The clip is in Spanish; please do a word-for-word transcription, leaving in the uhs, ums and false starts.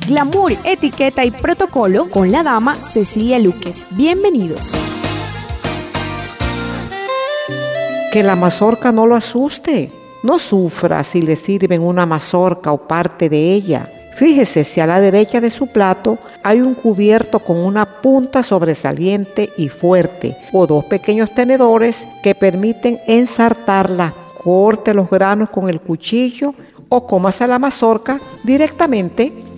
glamour, etiqueta y protocolo con la dama Cecilia Luques. Bienvenidos. Que la mazorca no lo asuste. No sufra si le sirven una mazorca o parte de ella. Fíjese si a la derecha de su plato hay un cubierto con una punta sobresaliente y fuerte o dos pequeños tenedores que permiten ensartarla. Corte los granos con el cuchillo o cómase la mazorca directamente